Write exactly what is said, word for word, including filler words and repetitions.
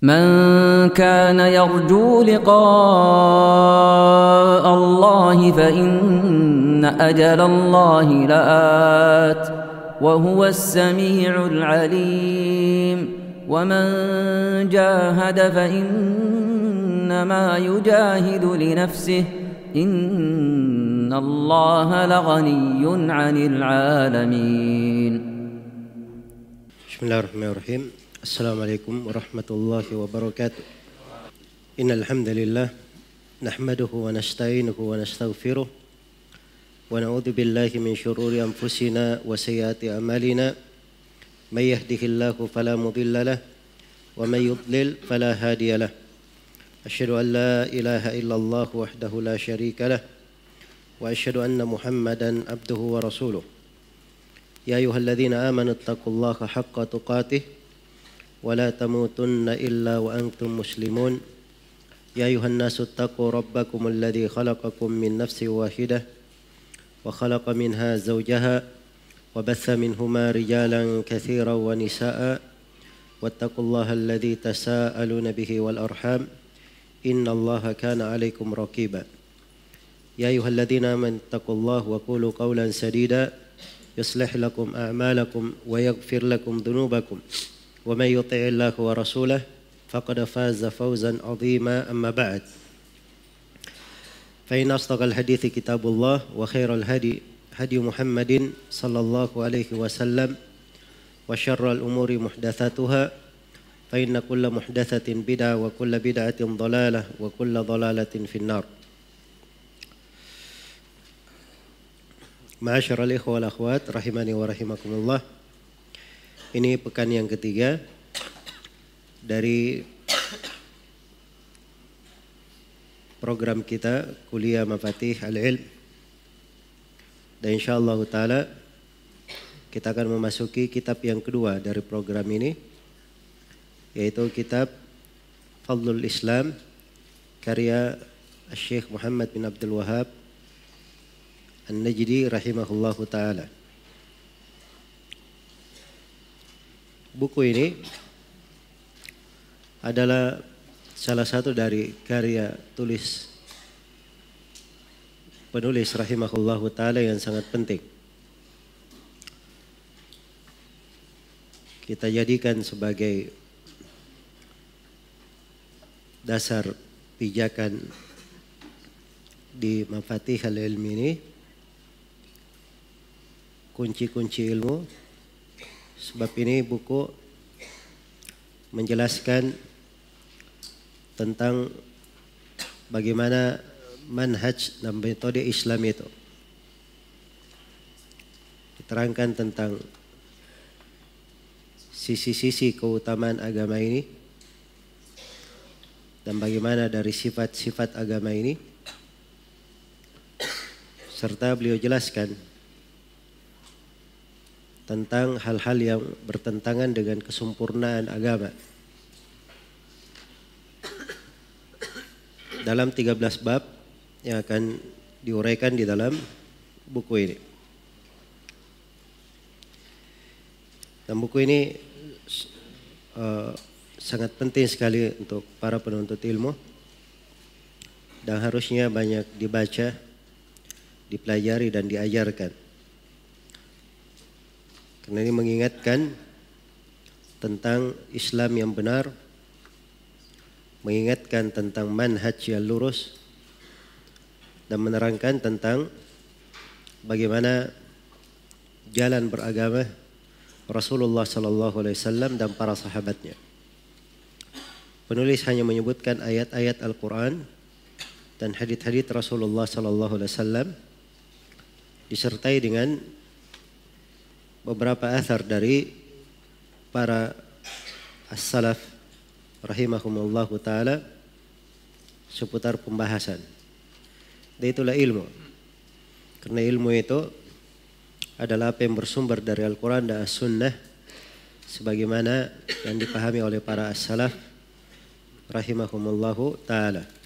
من كان يرجو لقاء الله فإن أجل الله لآت وهو السميع العليم ومن جاهد فإنما يجاهد لنفسه إن الله لغني عن العالمين. بسم الله الرحمن الرحيم. السلام عليكم ورحمة الله وبركاته. إن الحمد لله نحمده ونستعينه ونستغفره ونعوذ بالله من شرور أنفسنا وسيئات أعمالنا من يهده الله فلا مضل له ومن يضلل فلا هادي له. أشهد أن لا إله إلا الله وحده لا شريك له وأشهد أن محمدا عبده ورسوله. يا أيها الذين آمنوا اتقوا الله حق تقاته ولا تموتن إلا وأنتم مسلمون. يا أيها الناس اتقوا ربكم الذي خلقكم من نفس واحدة وخلق منها زوجها وبث منهما رجالا كثيرا ونساء واتقوا الله الذي تساءلون به والأرحام إن الله كان عليكم رقيبا. يا أيها الذين آمنوا اتقوا الله وقولوا قولا سديدا يصلح لكم أعمالكم ويغفر لكم ذنوبكم ومن يطع الله ورسوله فقد فاز فوزا عظيما. أما بعد فإن أصدق الحديث كتاب الله وخير الهدي هدي محمد صلى الله عليه وسلم وشر الأمور محدثاتها فإن كل محدثة بدعة وكل بدعة ضلالة وكل ضلالة في النار. Ma'asyiral ikhwah wal akhwat rahimani wa rahimakumullah. Ini pekan yang ketiga dari program kita kuliah Mafatih Al-Ilm. Dan insyaallah taala kita akan memasuki kitab yang kedua dari program ini, yaitu kitab Fadlul Islam karya Syekh Muhammad bin Abdul Wahhab An-Najdi rahimahullahu ta'ala. Buku ini adalah salah satu dari karya tulis penulis rahimahullahu ta'ala yang sangat penting. Kita jadikan sebagai dasar pijakan di Mafatih Al-Ilm ini, kunci-kunci ilmu, sebab ini buku menjelaskan tentang bagaimana manhaj dan metode Islam itu. Diterangkan tentang sisi-sisi keutamaan agama ini dan bagaimana dari sifat-sifat agama ini, serta beliau jelaskan tentang hal-hal yang bertentangan dengan kesempurnaan agama dalam tiga belas bab yang akan diuraikan di dalam buku ini. Dan buku ini uh, sangat penting sekali untuk para penuntut ilmu dan harusnya banyak dibaca, dipelajari dan diajarkan. Karena ini mengingatkan tentang Islam yang benar, mengingatkan tentang manhaj yang lurus, dan menerangkan tentang bagaimana jalan beragama Rasulullah sallallahu alaihi wasallam dan para sahabatnya. Penulis hanya menyebutkan ayat-ayat Al-Quran dan hadits-hadits Rasulullah sallallahu alaihi wasallam disertai dengan beberapa athar dari para as-salaf rahimahumullahu ta'ala seputar pembahasan. Dan itulah ilmu. Karena ilmu itu adalah apa yang bersumber dari Al-Quran dan As-Sunnah sebagaimana yang dipahami oleh para as-salaf rahimahumullahu ta'ala.